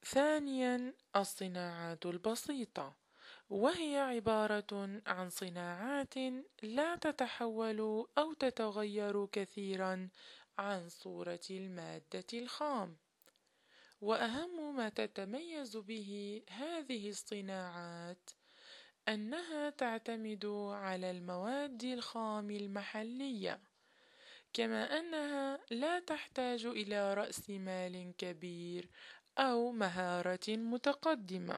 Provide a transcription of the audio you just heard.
ثانيا، الصناعات البسيطة، وهي عبارة عن صناعات لا تتحول أو تتغير كثيرا عن صورة المادة الخام. وأهم ما تتميز به هذه الصناعات أنها تعتمد على المواد الخام المحلية، كما أنها لا تحتاج إلى رأس مال كبير أو مهارة متقدمة.